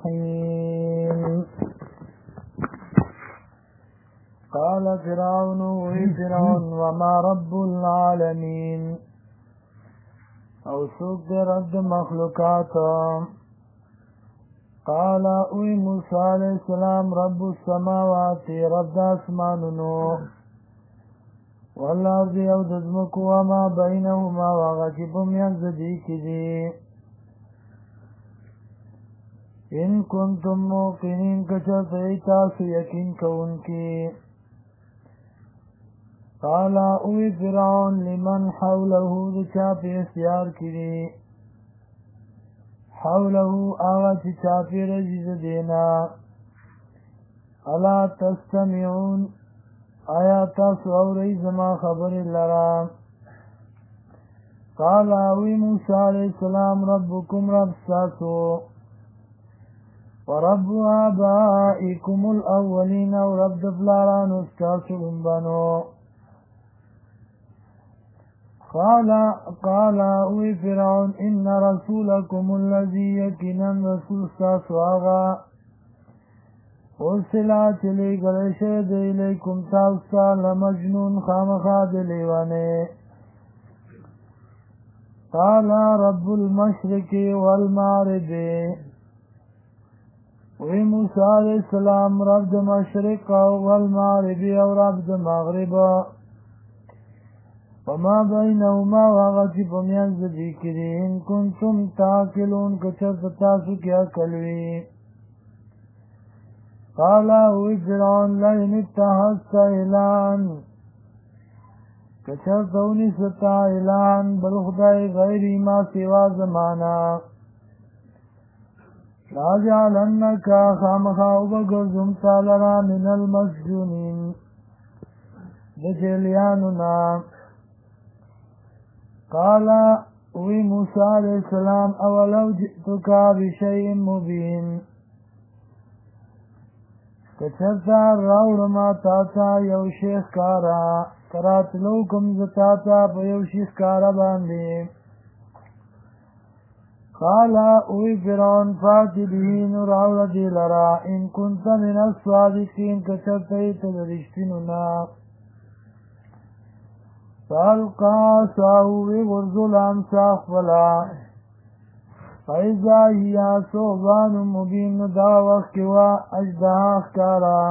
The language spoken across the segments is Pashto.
الرحيم قال فرعون وما رب العالمين او سوق دے رب مخلوقات قال اوی موسی علیہ السلام رب السماوات رب اسمانونو والارض او دزمکو وما بینهما وغجبم ینزدی کدی ان کنتم موقنین کچر تیتاس یقین کون کی قال اوی فرعون لمن حوله دچا پی اختیار کری حوله آغا چی چاپی رجیز دینا الا تستمعون آیا تاسو اوری زما خبر لرا قال اوی موسی علیہ السلام ربکم رب ساسو ورب آبائکم الاولین و رب دفلاران استاسو انبانو قال اوی فرعون ان رسولکم الذی یقینا رسول ساسو آغا ارسلا چلی گلشه دی لیکم تاوستا لمجنون خامخا دلیوانے قال رب المشرق والمغرب وی موسیٰ علیہ السلام رب د مشرق والمغرب او رب د مغرب وما بینهما واغتی پمیانز دیکری ان کنتم تاکلون کچر تاسو کیا کلوی قال اوی فرعون لئن اتخذت الهان کچر دونی ستا الهان بل خدای غیری ما سوا زمانا لاجعلنکا خامخاو بگرزم تالرا من المسجونین دجلیانونا قال اوی موسیٰ علیہ السلام اولو جئتکا بشیء مبین کچرتا راوڑما تاتا یو شیخ کارا کراتلو کم زتاتا پا یو شیخ کارا باندی قال اوی فرعون فاتی بهین راوڑ دی لرا ان کنت من الصادقین کچرتای تدرشتنونا فالقا ساوی غرزل امساخ فلا فیضا ہیا صوبان مبین دا وقت و اجدہاخ کارا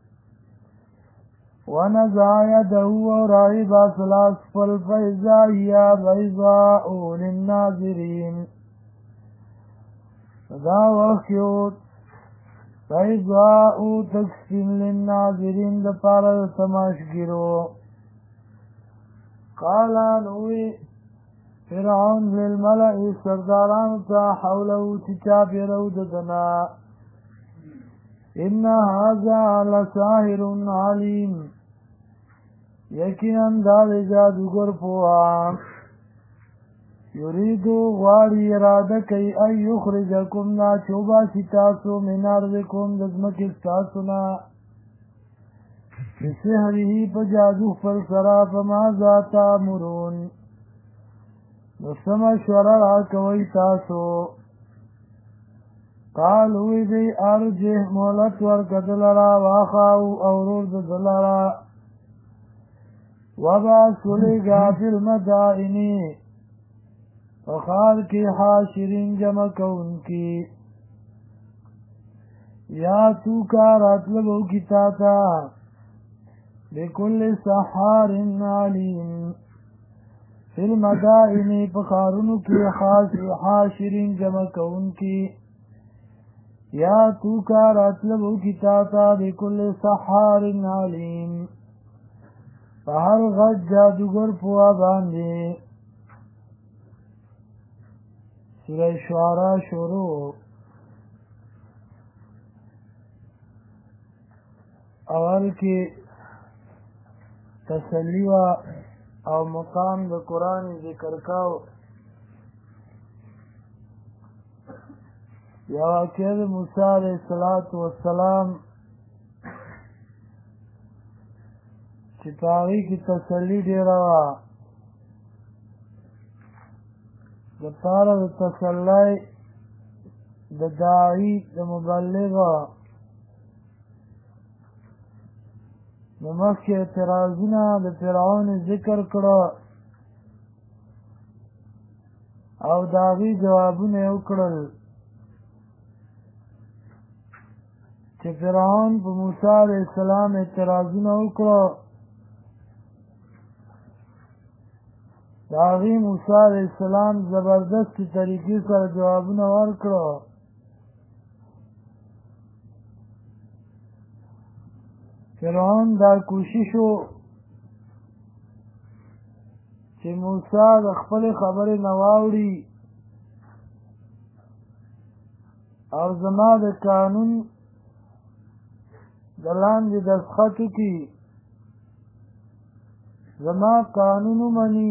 ونزع یدہو ورائی باسلاس فل فیضا ہیا بیضاء للناظرین دا وقت بیضاء تکسیم للناظرین دا پارا تماشگرو قالا نوی فرعون للملئ سرداران تا حوله چچا پیرو ددنا ان هذا لساحر علیم یقینا دا جادوگر پوها یریدو غاری اراده کئی ای یخرجکم نا چوبا ستاسو من ارضکم دزمکی ستاسونا بسحری پا جادو فلسرا فماذا تامرون نسمشور را کوئی تاسو قالوی دی ارجح مولت ورکدلرا واخاو اورور دلرا وباسولی غافر مدائنی فخار کی حاشرین جمع کون کی یا تو کار اطلبو کی تاتا بكل سحار علیم فی المدائن پخارنو کی حاشرین جمع کون کی یا تو کار اطلبو کی تاتا بكل سحار علیم فہر غد جادوگر پوا باندے سورہ شعراء شروع اول کی تسلی او مقام د قرآن ذکر کاو یا واقعه د موسی علیہ السلام چې پاغي کی تسلی ډیره وا د پاره د تسلی د داعی د مبلغ نو مخکې اعتراضونه د فرعون ذکر کړه او د هغې جوابونه یې وکړل چې فرعون په موسی علیه السلام اعتراضونه وکړه د هغې موسی علیه السلام زبردستې طریقې سره جوابونه ورکړه فرعون دا کوشش و چې موسی د خپلې خبرې نه واوړي او زما د قانون د لاندې دستخط وکړي زما قانون ومني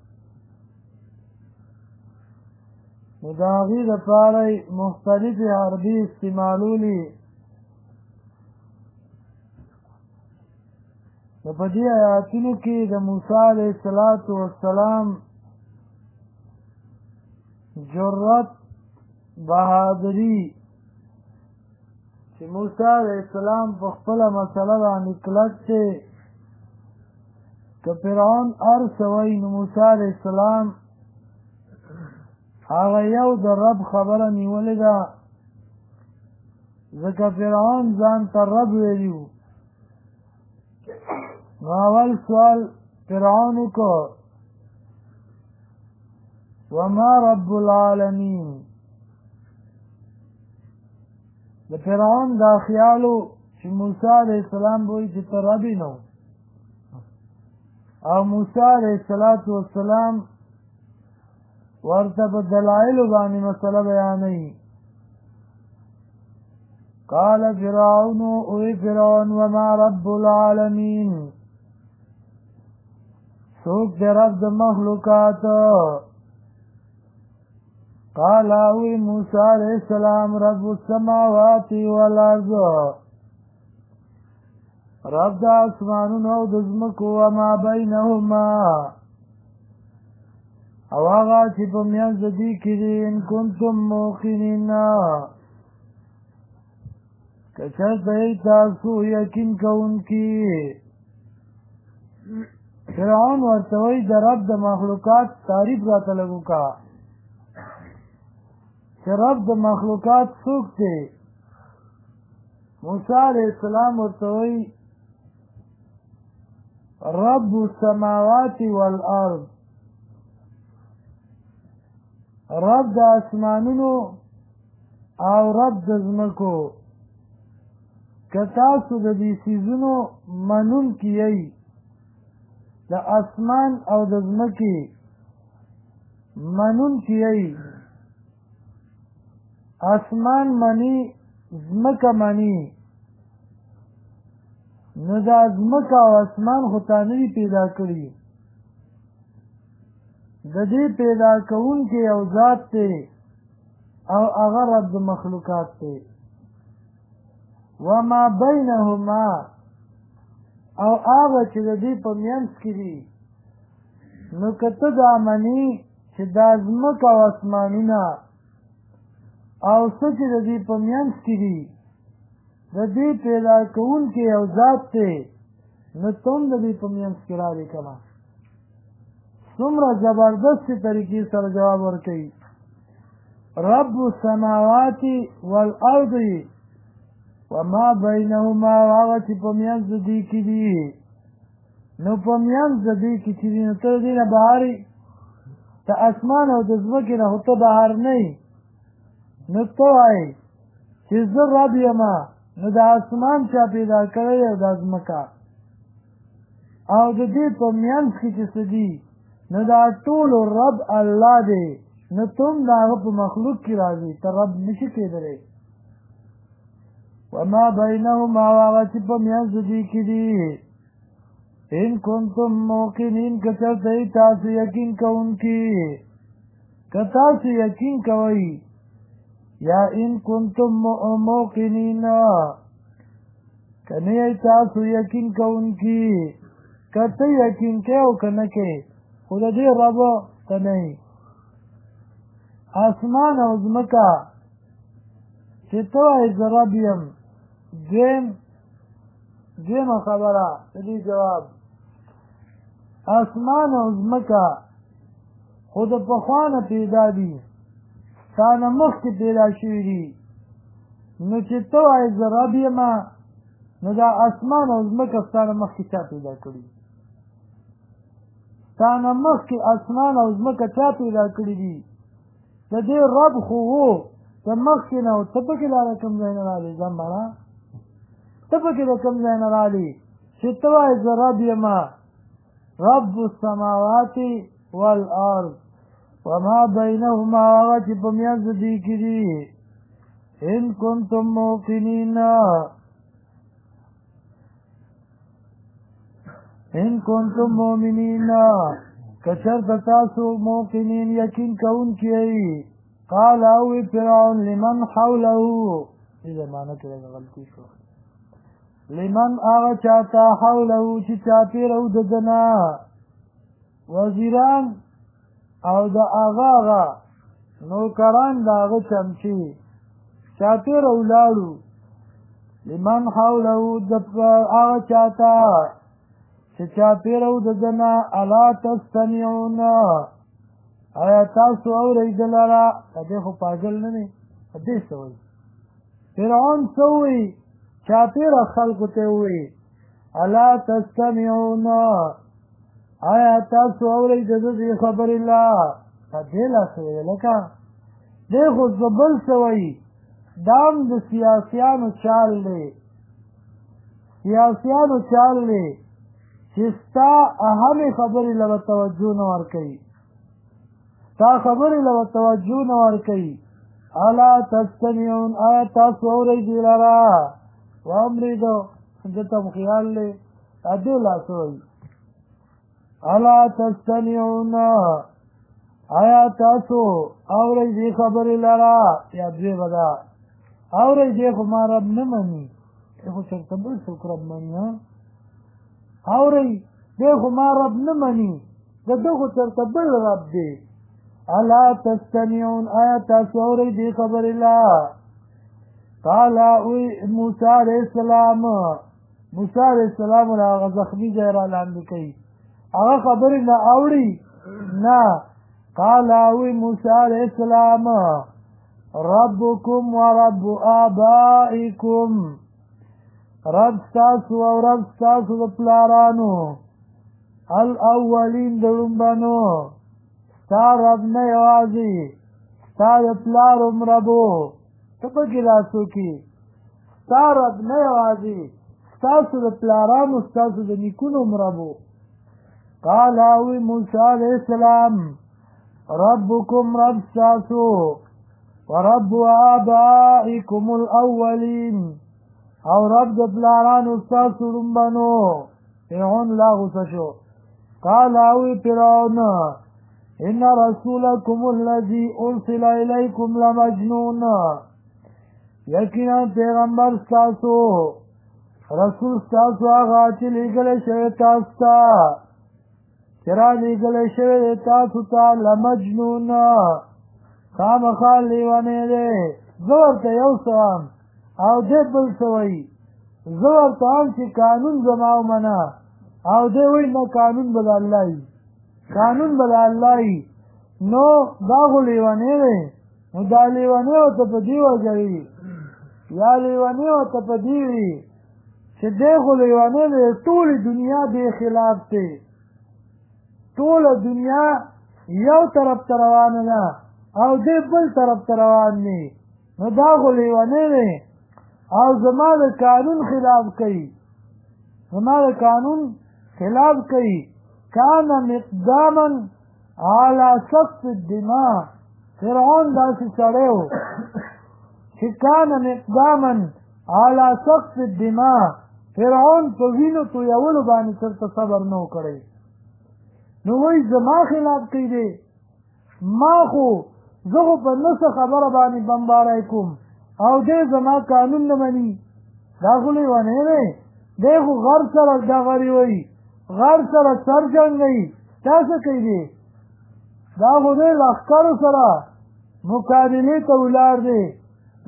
نو د هغې دپاره مختلفې حربې استعمالولې نو په دې آیاتونو کې د موسی علیه السلام جرأت بهادري چې موسی علیه السلام په خپله مسله باندې کلک دی که فرعون هر څه وایي نو موسی علیه السلام هغه یو د رب خبره نیولې ده ځکه فرعون ځان ته رب ویلي و نو اول سوال فرعون وکړ وما رب العالمین د فرعون دا خیالو چې موسی علیه السلام به وایي چې ته رب یې نو او موسی علیه السلام ورته په دلایلو باندې مسله بیانوي قال فرعون اوی فرعون وما رب العالمین څوک دی رب د مخلوقات قال اوی موسی علیه السلام رب السماوات والارض رب د اسمانونو او د ځمکو وما بینهما او هغه چې په میانځ د دې کې دي ان کنتم موقنین که چېرته یې تاسو یقین کوونکي فرعون ورته وایي د رب د مخلوقات تعریف راته لږ وکړه چې رب د مخلوقات څوک دی موسی علیه السلام ورته وایي رب السماوات والارض رب د اسمانونو او رب د ځمکو که تاسو د دې څیزونو منونکي یئ د اسمان او د ځمکې منونکي یئ اسمان مني ځمکه مني نو دا ځمکه او اسمان خو تا نه دي پیدا کړي د دې پیدا کوونکی یو ذات دی او هغه رب د مخلوقات دی وما بینهما او هغه چې د دې په منځ کې دي نو که ته دا منې چې دا ځمکه او اسمانونه او څه چې د دې په منځ کې دي د دې پیدا کوونکی یو ذات دی نو ته هم د دې په منځ کې راغلې که نه څومره زبردستې طریقې سره جواب ورکوي رب السماوات والارض وما بینهما هغه چې په منځ د دې کې دي نو په منځ د دې کې چې دي نو ته د دې نه بهر یې د اسمان او د ځمکې نه خو ته بهر نه یې نو ته وایې چې زه رب یمه نو د اسمان چا پیدا کړی او د ځمکه او د دې په منځ کې چې څه دي نو دا ټولو رب الله دی نو ته هم د هغه په مخلوق کې راځي ته رب نشي کېدلی وما بینهما هغه چې په منځ د دې کې دي ان کنتم موقنین که چېرته یې تاسو یقین کوونکي که تاسو یقین کوئ یا ان کنتم موقنین که نه یې تاسو یقین کوونکي که ته یقین کوې او که نه کوې خو د دې رب ته نه اسمان او ځمکه چې ته وایې زه رب یم. دویمه خبره د دې جواب، اسمان او ځمکه خو د پخوا نه پیدا دي، ستا نه مخکې پیدا شوي دي. نو چې ته وایې زه رب یم، نو دا اسمان او ځمکه ستا نه مخکې چا پیدا کړي؟ ستا نه مخکې اسمان او ځمکه چا پیدا کړي دي؟ د دې رب خو و د مخکې نه و، ته پکې دا د کوم ځای نه راغلې؟ ځمبړه ته پکې د کوم ځای نه راغلې چې ته وایې زه رب یم؟ رب السماوات والارض وما بینهما، هغه چې په میانځ د دې کې دي. ان کنتم موقنین، ان کنتم مؤمنین، که چېرته تاسو موقنین یقین کوونکي یئ. قال اوی فرعون لمن حوله، دې معنی کې غلطي شو، لمن هغه چاته حوله چې چاپېره و د ده نه وزیران او د هغه نوکران د هغه چمچې چاپېره ولاړو. لمن حوله د هغه چاته چې چاپېره و د ده نه. الا تستمعون، آیا تاسو اورئ ده لره؟ دې خو پاگل نه دی، دې څه وایي؟ فرعون څه وایي؟ چاپېره خلکو ته وایي الا تستمعون، آیا تاسو اورئ د ده دې خبرې لا؟ دې لا څه وایي؟ لکه دې خو زه بل څه وایي. دا هم د سیاسیانو چال دی، سیاسیانو چال دی چې ستا اهمې خبرې له به توجه نه ورکوي، ستا خبرې له به توجه نه ورکوي. الا تستمعون، آیا تاسو اورئ دې لره؟ واورېدو دته مو خیال دی، دې لا څه وایي؟ الا تستمعون، آیا تاسو اورئ دې خبرې لره؟ یا دویمه ده، اورئ دې خو ما رب نه مني، دې خو چېرته بل څوک رب مني. اورئ دې خو ما رب نه مني، د ده خو چېرته بل رب دی. الا تستمعون، آیا تاسو اورئ دې خبرې لا؟ قال اوی موسی علیہ السلام، موسی علیہ السلام هغه زخمي ځای را لاندې کوي، هغه خبرې نه اوري نه. قال اوی موسی علیہ السلام ربکم و رب آبائکم، رب ستاسو او رب ستاسو د پلارانو الاولین د لومبنو، ستا رب نه یوازې ستا د پلار هم ربو. ته پکې دا څوکې؟ ستا رب نه یوازې ستاسو د پلارانو ستاسو د نیکونو هم ربو. قال اوی موسی علیہ السلام ربکم رب ستاسو ورب آبائکم الاولین، او رب د پلارانو ستاسو لومبنو. فرعون لا غصه شو. قال اوی فرعون ان رسولکم الذی ارسل الیکم لمجنون، یقینا پیغمبر ستاسو رسول ستاسو هغه چې لېږلی شوی تاسو ته، چې را لېږلی شوی تاسو ته لمجنون، خامخا لیونی دی. زه ورته یو څه وایم او دی بل څه وایي. زه ورته وایم چې قانون زما ومنه او دی وایي نه قانون به د الله وي، قانون به د الله وي. نو دا خو لیونی دی. نو دا لیونی ورته په دې وجه وي، یا لیونی ورته په دې وي چې دی خو لیونی دی، ټولې دنیا دې خلاف دی، ټوله دنیا یو طرف ته روانه ده او دی بل طرف ته روان دی. نو دا خو لیونی دی او زما د قانون خلاف کوي، زما د قانون خلاف کوي. کان مقداما علی سفک الدماء، فرعون داسې سړی و چې کان مقداما علی سفک الدماء، فرعون په وینو تویولو باندې چېرته صبر نه و کړی. نو وایي زما خلاف کوي دی، ما خو زه خو په نه څه خبره باندې بمباری کوم او دی زما قانون نه مني. دا خو لیونی دی، دی خو غر سره ډغرې وایي، غر سره سر جنګوي. دا څه کوي دی؟ دا خو دی لښکرو سره مقابلې ته ولاړ دی،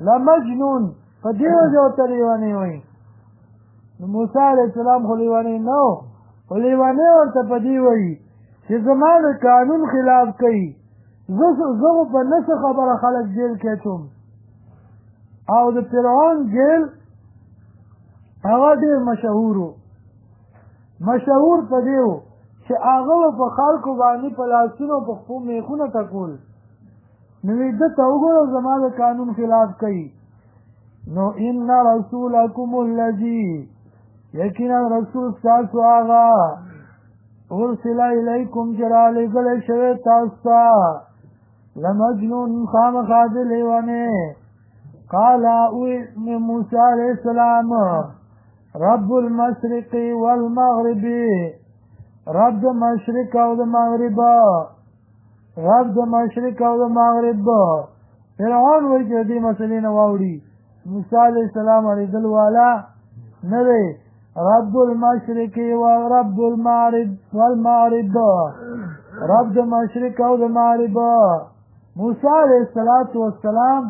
لمجنون په دې وجه ورته لیونی وایي. نو موسی علیه السلام خو لیونی نه و، خو لیونی ورته په دې وایي چې زما د قانون خلاف کوي، زه خو په نه څه خبره خلک جیل کې اچوم. او د فرعون جیل هغه ډېر مشهور و، مشهور په دې و چې هغه په خلکو باندې په لاسونو په خپو میخونه ټکول. نو ده ته وګوره زما د قانون خلاف کوي. نو ان رسولکم الذی یقینا رسول ستاسو هغه ارسل الیکم چې رالېږلی شوی تاسو ته لمجنون خامخا د لیونی. قال موسی علیہ السلام رب المشرق والمغرب، رب د مشرق او د مغرب، رب د مشرق او د مغرب. فرعون وایي چې دې مسلې نه واوړي، موسی علیہ السلام اورېدل والا نه دی. رب المشرق و رب المغرب والمغرب، رب د مشرق او د مغرب. موسی علیہ السلام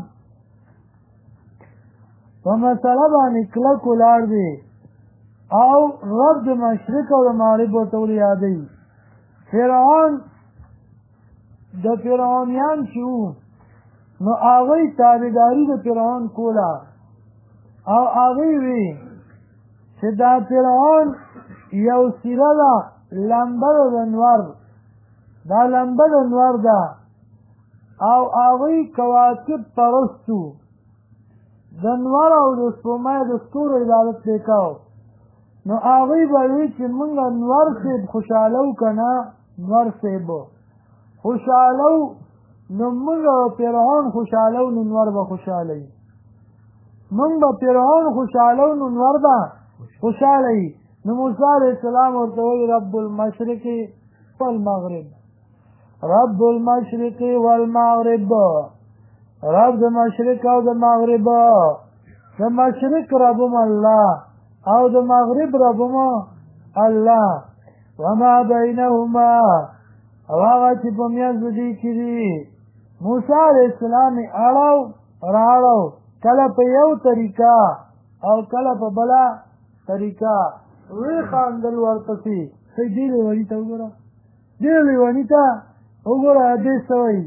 په مسله باندې کلک ولاړ دی او رب د مشرق او د مغرب ورته ولې یادوي. فرعون د فرعونیان چې وو نو هغوی تابعداري د فرعون کوله او هغوی وی چې دا فرعون یو څیره ده لمبه ده د انور، دا لمبه د انور ده او هغوی کواکب پرستو، د انور او د سپومۍ د ستورو عبادت دی کوو. نو هغوی به وي چې موږ انور صاحب خوشحالو که نه، انور صاحب خوشحالو نو موږ فرعون خوشحالو نو انور به خوشحالوي، موږ به فرعون خوشحالو نو انور به خوشحالوي. نو موسی علیہ السلام ورته وایي رب المشرق والمغرب، رب المشرق والمغرب، رب د مشرق او د مغرب. د مشرق ربم الله او د مغرب ربم الله. وما بینهما او هغه چې په میانځ د دې کې دي. موسی علیہ السلام یې اړو راړو، کله په یو طریقه او کله په بله طریقه وی خاندل ورپسې. ښه دې لیوني ته وګوره، دې لیوني ته وګوره دې څه وایي.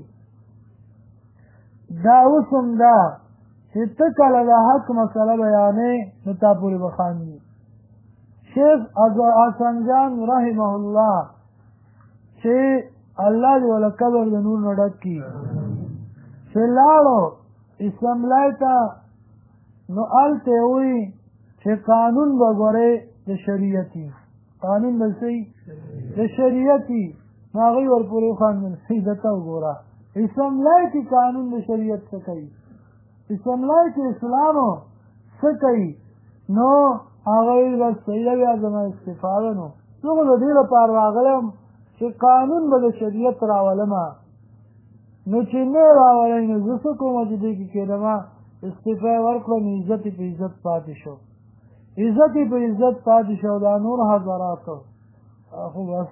دا اوس هم ده چې ته کله د حق مسله بیانې نو تا پورې به خاندي. شیخ حسن جان رحمه الله چې الله دې وله قبر د نور نه ډک کړي، چې لاړو اسمبلی ته نو هلته یې وایي چې قانون به ګورې د شریعتي، قانون به څه د شریعتي. نو هغوی ورپورې وخاندل. ښه ده ته وګوره اسمبلی کې قانون د شریعت څه کوي، اسمبلی کې اسلامو څه کوي. نو هغوی بس صحیح بیا زما استفاده نو زه خو د دې لپاره راغلم چې قانون به د شریعت راولمه، نو چې نه راولئ نو زه څه کومه چې دې کې کېدمه استعفا یې ورکړم، عزت یې په عزت پاتې شو، عزت یې په عزت پاتې شو. دا نور حضراتو خو بس.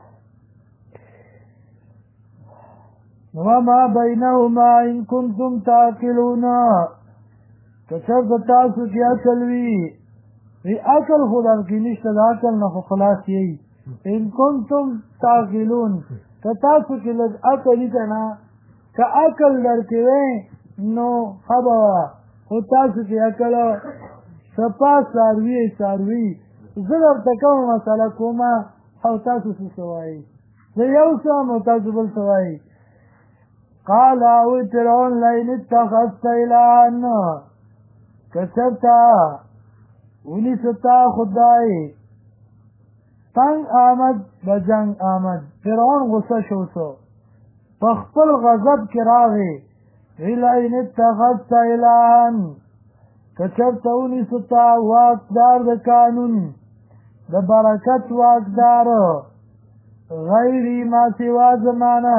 وما بینهما ان کنتم تعقلون، که چېرته تاسو کې عقل وي. وی عقل خو در کې نشته، د عقل نه خو خلاص یئ. ان کنتم تعقلون، که تاسو کې لږ عقل وي که نه، که عقل در کې وی نو ښه به وه، خو تاسو کې عقل صفا څاروي څاروي. زه درته کومه مسله کومه او تاسو څه وایئ، زه یو څه هم او تاسو بل څه وایئ. قال اوی فرعون لئن اتخذت الها، که چېرته ونیسه تا خدای. تنگ آمد به جنگ آمد، فرعون غصه شو سو په خپل غضب کې راغی. وی لئن اتخذت الها، که چېرته ونیسه تا واکدار د قانون د برکت واکدار غیري ما سوا زمانه،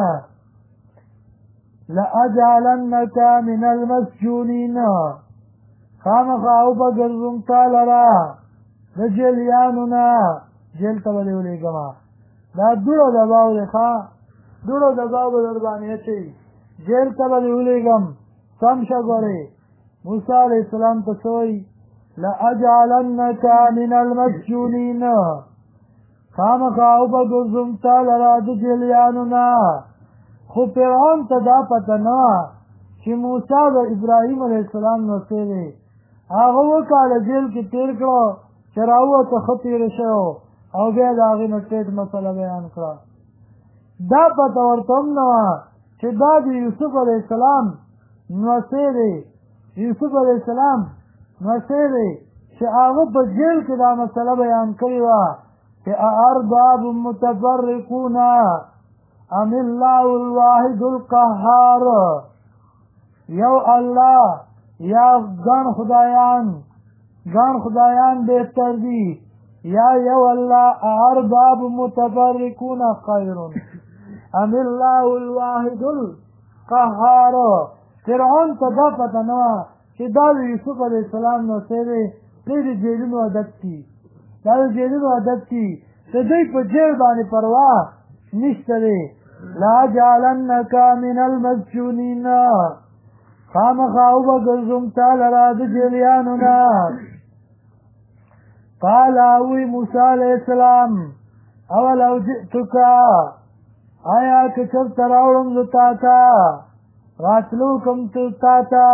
لأجعلنك من المسجونین، خامخا او بگرزم تا لرا د جیلیانو نه، جیل ته به دې ولېږمه. دا دوړه دباو دی ښه، دوړه دباو به در باندې اچوي، جیل ته به دې ولېږم. سم شه ګورې موسی علیہ السلام ته سوئی لأجعلنک من المسجونین خامخا وبګرځم تا لرا د جیلیانو نه. خو فرعون ته دا پته نه وه چې موسی د ابراهیم علیه السلام نسل دی. هغه اووه کاله جیل کې تېر کړه چې راووته ښه تېره شوی او بیا د هغې نه ټیټ مسله بیان کړه. دا پته ورته هم نه وه چې دا د یوسف علیه السلام نوسی دی. یوسف علیه السلام نوسی دی چې هغه په جیل کې دا مسله بیان کړې وه چې اارباب متفرقون ام الله الواحد القهار. یو الله یا ګڼ خدایان بهتر دي یا یو الله ارباب متفرقون خیر ام الله الواحد القهار. فرعون ته دا پته نه وه چې دا د یوسف علیه السلام نوسی دی. دوی د جیلونو عادت دي چې دوی په جیل باندې پروا نشته دی. لأجعلنک من المسجونین خامخا وبګرځم تا لرا د جیلیانو نه. قال اوی موسی علیہ السلام اولو جئتک آیا که چرته راوړم زه تا ته راتلو کوم تا ته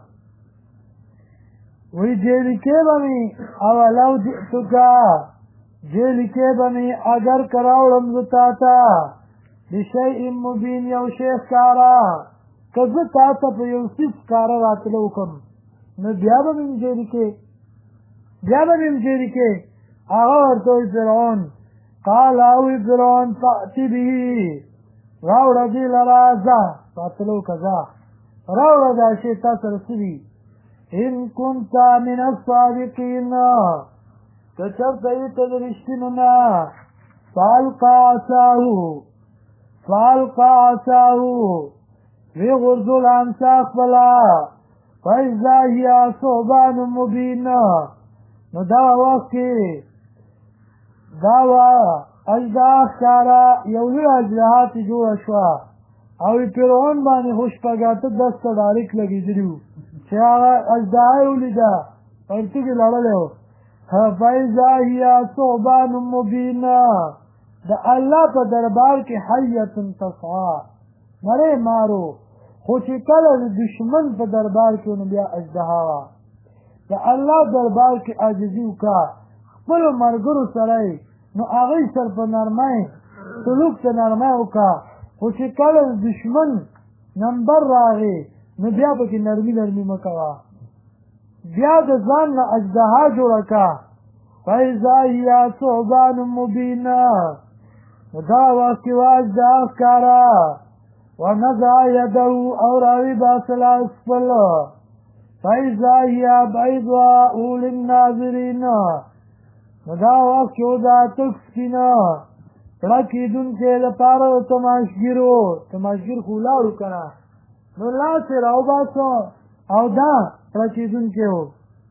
وی جیلی کې به مې اولو جئتک جیلی کې به مې اگر که راوړم زه تا ته بشیء مبین یو شی ښکاره که زه تا ته په یو څیز ښکاره راتلو کوم نو بیا به مې جیلی کې هغه ورته وی فرعون قال اوی فرعون فأتی به راوړه دې لره ځه راتلو که ځه راوړه دا شی تا سره څه دي ان كنت من الصادقین که چېرته یې ته د رښتینو نه فالقى عصاه ویغورځول امسا خپله فاذا هي ثعبان مبین. نو دا وخت کې دا وه اژدها ښکاره یو لوی اژدها ترې جوړه شوه او فرعون باندې خو شپږ اته دسته ډاریک لګېدلي وو چې هغه اژدها یې ولیده پرتوګې لړلی و. فاذا هي ثعبان مبین د الله په دربار کې حیة تسعى نری مارو. خو چې کله د دشمن په دربار کې نو بیا اژدها وه. د الله دربار کې عاجزي وکړه خپلو ملګرو سره یې نو هغوی سره په نرمۍ سلوک ته نرمۍ وکړه. خو چې کله د دشمن نمبر راغې نو بیا پکې نرمي مه کوه. بیا د ځان نه اژدها جوړه کړه فاذا هي ثعبان مبین. نو دا وخت کې وه اژدها ښکاره ونزع یده او راوی باسه لاس خپل فاذا هي بیضاء للناظرین. نو دا وخت کې وه دا تک سپینه پړه کېدونکی لپاره د تماشګیر خو ولاړو که نه نو لاس یې راوباسه او دا پړه کېدونکی و.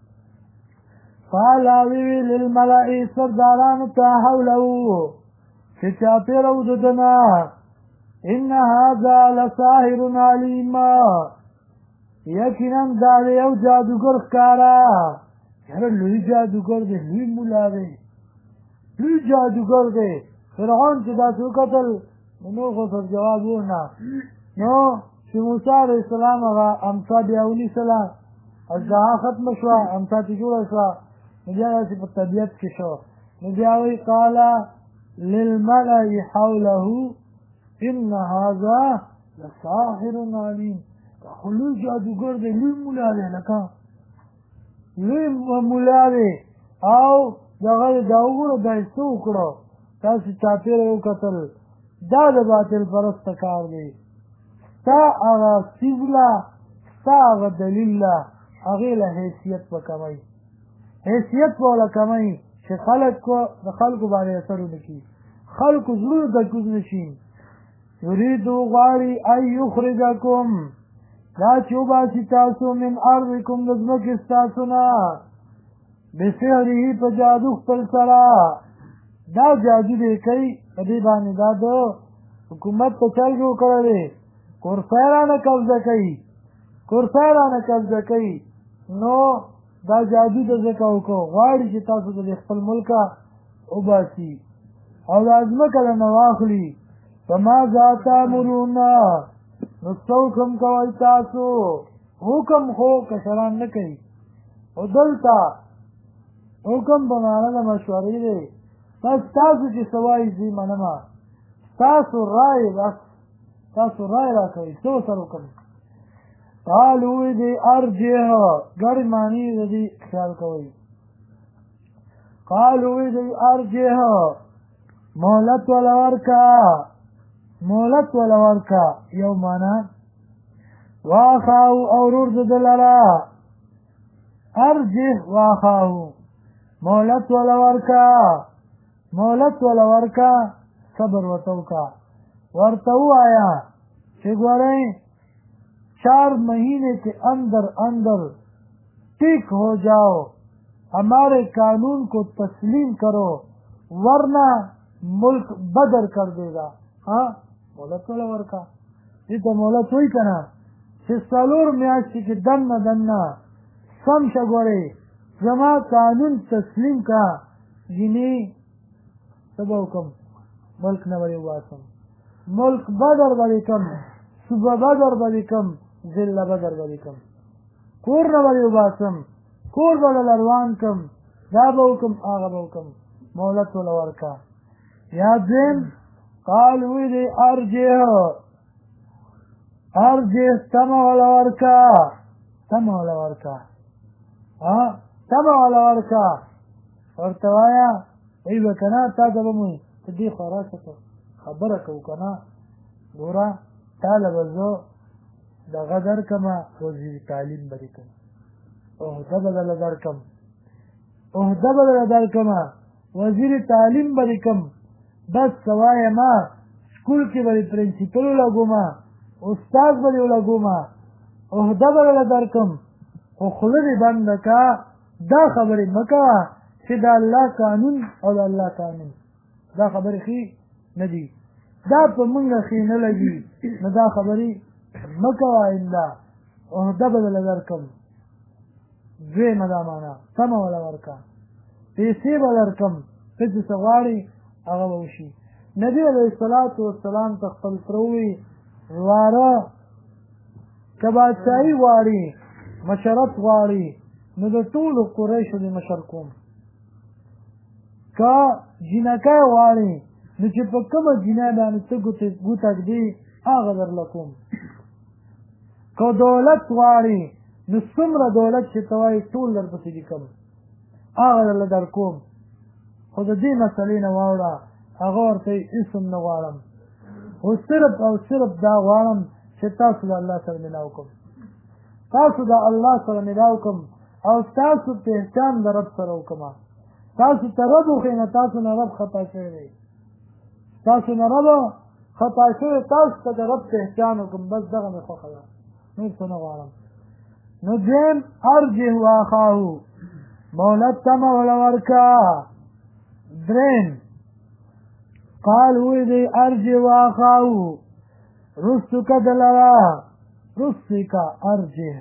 قال ویوی للملئ سردارانو ته حوله چې چاپېره و د ده نه ان هذا لساحر علیم یقینا دا د یو جادوګر ښکاره. یاره لوی جادوګر دی لوی ملا دی لوی جادوګر دی. فرعون چې داسې وکتل نو خو سر جواب ونه نو چې موسی علیه السلام هغه امسا بیا ونیسله اژدها ختمه شوه امسا چې جوړه شوه نو بیا داسې په طبیعت کې شو. نو بیا وایي قال للملئ حوله ان هذا لساحر علیم. خو لوی جادوګر دی لوی ملا دی لکه لوی ملا دی او دغه دا وګوره دا یې څه وکړه تاسې چاپېره یې وکتل دا د باطل پرسته کار دی. ستا هغه څیز له ستا هغه دلیل له هغې له حیثیت به کموي حیثیت به وله کموي چې د خلکو باندې اثر ونه کړي خلکو زړونه ته کوز نه شي. یریدو غواړي ان یخرجکم دا چې وباسي تاسو من ارضکم د ځمکې ستاسو نه بسحره په جادو خپل سره. دا جادو دی کوي په دې باندې دا د حکومت په چل جوړ کړی دی کورسۍ رانه قبضه کوي نو دا جادو د ځکه وکړو غواړي چې تاسو د خپل ملکه وباسي او د ځمکه نه واخلي فماذا تأمرون نو څه حکم کوئ تاسو حکم خو کسران نه کوي او دلته حکم په معنا د مشورې دی بس تاسو چې څه وایي زه یې منمه تاسو رایې بس تاسو رایې راکوئ څه ورسره وکړم قالوا دی ارجح ګڼې معنی د دې خیال کوئ قالوا دی ارجح مهلت ولا ورکا یو معنا واخاو او رور د لرا ارجح واخاو مهلت ولا ورکا صبر وتوکا ورته آیا چې ګورئ 4 महीने के अंदर ठीक हो जाओ हमारे कानून को तस्लीम करो वरना मुल्क बदर कर देगा हाँ मोहलत वाला वर्का ये तो मोहलत हुई कना सिस्तालूर म्याशी के दन्ना समझ गोरे जमा कानून तस्लीम का गिनी सब हुक्म मुल्क न बड़े वासम मुल्क बदर बड़ी कम सुबह बदर बड़ी कम ذل بدر بلیکم کور نه بلی وباسم کور بدل اروان کم دا به وکم هغه به وکم مهلت وله ورکه یا دویم قال وی دی ارجح تمه وله ورکه ورته وایه ای به که نه تا ته به مو ته دې خوا راشه خبره کوو که نه ګوره تاله به زه دغه درکمه وزیر تعلیم به دې کړم عهده به درله درکمه وزیر تعلیم به دې کړم بس سوایه ما سکول کې به دې پرنسپل ولګومه استاد به دې ولګومه عهده به درله درکړم خو خوله دې بنده که دا خبرې مه کوه چې د الله قانون او د الله قانون دا خبرې ښې نه دي دا په مونږه ښې نه لګي نو دا خبرې مکوه الا عهده به درله درکړم دویمه دا معنا سمه وله ورکه پیسې به درکړم ته چې څه غواړې هغه به وشي نبي علیه الصلاة والسلام ته خپل تره ووایي واره که بادشاهي غواړي مشرت غواړي نو د ټولو قریشو دې مشر کوم که جینکۍ غواړي نو چې په کومه جینۍ باندې ته ګوته ږدي هغه درله کوم که دولت غواړي نو څومره دولت چې ته وایي ټول درپسې لیکم هغه درله در کوم خو د دې مسلې نه واوړه هغه ورته اسم نه غواړم خو صرف او صرف دا غواړم چې تاسو د الله سره ملاو کوم او تاسو پهچان د رب سره وکړم تاسو ته رب وښیم تاسو نه رب خطا شوی دی تاسو ته د رب پهچان وکړم بس دغه مې خوښه ده نور څه نه غواړم نو دویم ارجح واخاهو مهلت تمه وله ورکه دریم قال وی دی ارجح واخاهو رستو که دلره رستی که ارجح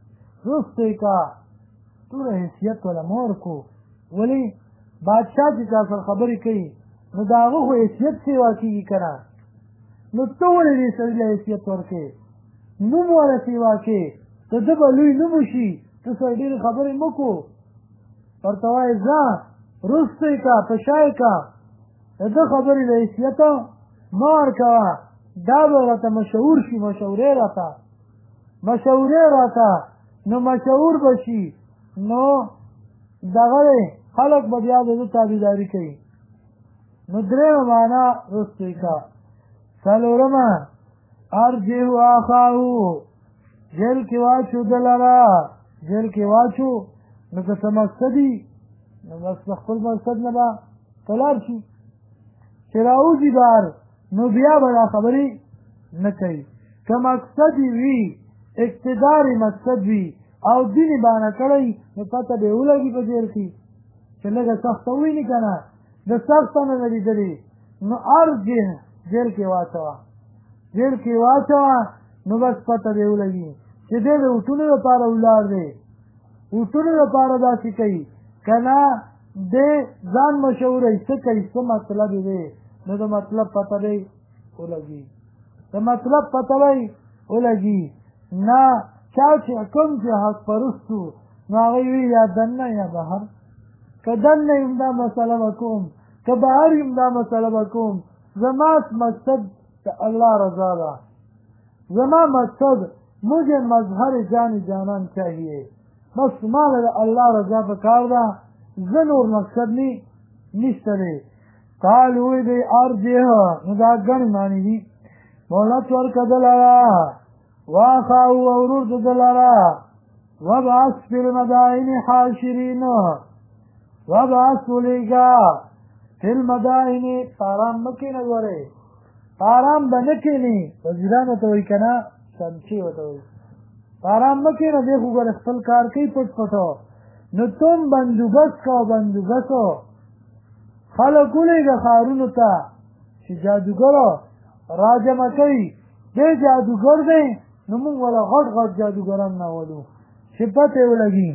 توره حیثیت وله مور کو ولی بادشاه چې چا سره خبرې کوي نو د هغه خو حیثیت سیوا کېږي که نه نو ته ولې دې سړي له حیثیت ورکوې نوم والا سیوا کې ته ده به لوی نوم وشي ته سره ډېرې خبرې مه کو ورته وایې ځه رستی که په شای که د ده خبرې له حیثیته مه ورکوه دا به راته مشهور شي مشورې راته نو مشهور به شي نو دغه دی خلک به بیا د ده تابعداري کوي نو درېمه معنا رستی که څلورمه ارجح واخاهو جیل کې واچو دلره نو که څه مقصدي نو بس د خپل مقصد نه به تلار شي چې راوځي بهر نو بیا به دا خبرې نه کوي که مقصدي وي اقتداري مقصد وي او دین یې بانه کړی نو پته به یې ولګي په جیل کې چې لږه سخته وویني که نه د سخته نه ده لیدلې نو ارجح جیل کې واچوه نو بس پته به یې ولګي چې دی د اوټونو لپاره ولاړ دی اوټونو لپاره داسې کوي که نه دی ځان مشهوروي څه کوي څه مطلب دی نو د مطلب پته دی ولګي د مطلب پته دی ولګي نه چا چې کوم چې حق پرست وو نو هغوی وي یا دننه یا بهر که دننه یم دا مسله به کوم که بهر یم دا مسله به کوم زما مقصد د الله رضا ده زما مقصد مجھے مظہر جان جانان چاہیے بس مال اللہ رضا پکار دا زن اور مقصد نشته دی قال وی دی ارجه نو دا گنی معنی دی مولت ورکه دلارا واخاو ورور دلارا وبعث فی المدائن حاشرین وبعث ولیگا فی المدائن پارام مکی نگوره پارام بنکنی وزیرانو ته وی کنه سمچی وته وی پارام مکی نه دیکھو گر خپل کار کوي پټ پټو نو تم بندوبست کا بندوبستو خلق ولیگا خارونو ته چې جادوګرو راجمه کوي دی جادوګر دی نو موږ ولا غټ غټ جادوګران ناولو چې پته ولګي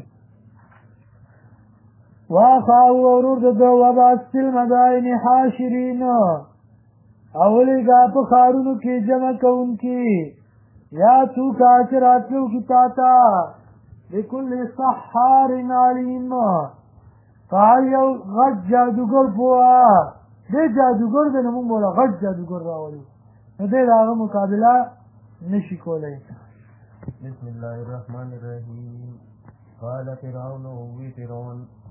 واخاو ورور دو وبعث فی المدائن حاشرین اولیگا پا خارونو کی جمع کون کی یا تو کاچر آتلو کی تاتا بکل سحار علیم فعال یو غٹ جادوگر پوا دے جادوگر دے نمون بولا غٹ جادوگر راولو دے داغا مقابلہ نشی کولے بسم اللہ الرحمن الرحیم قال فرعون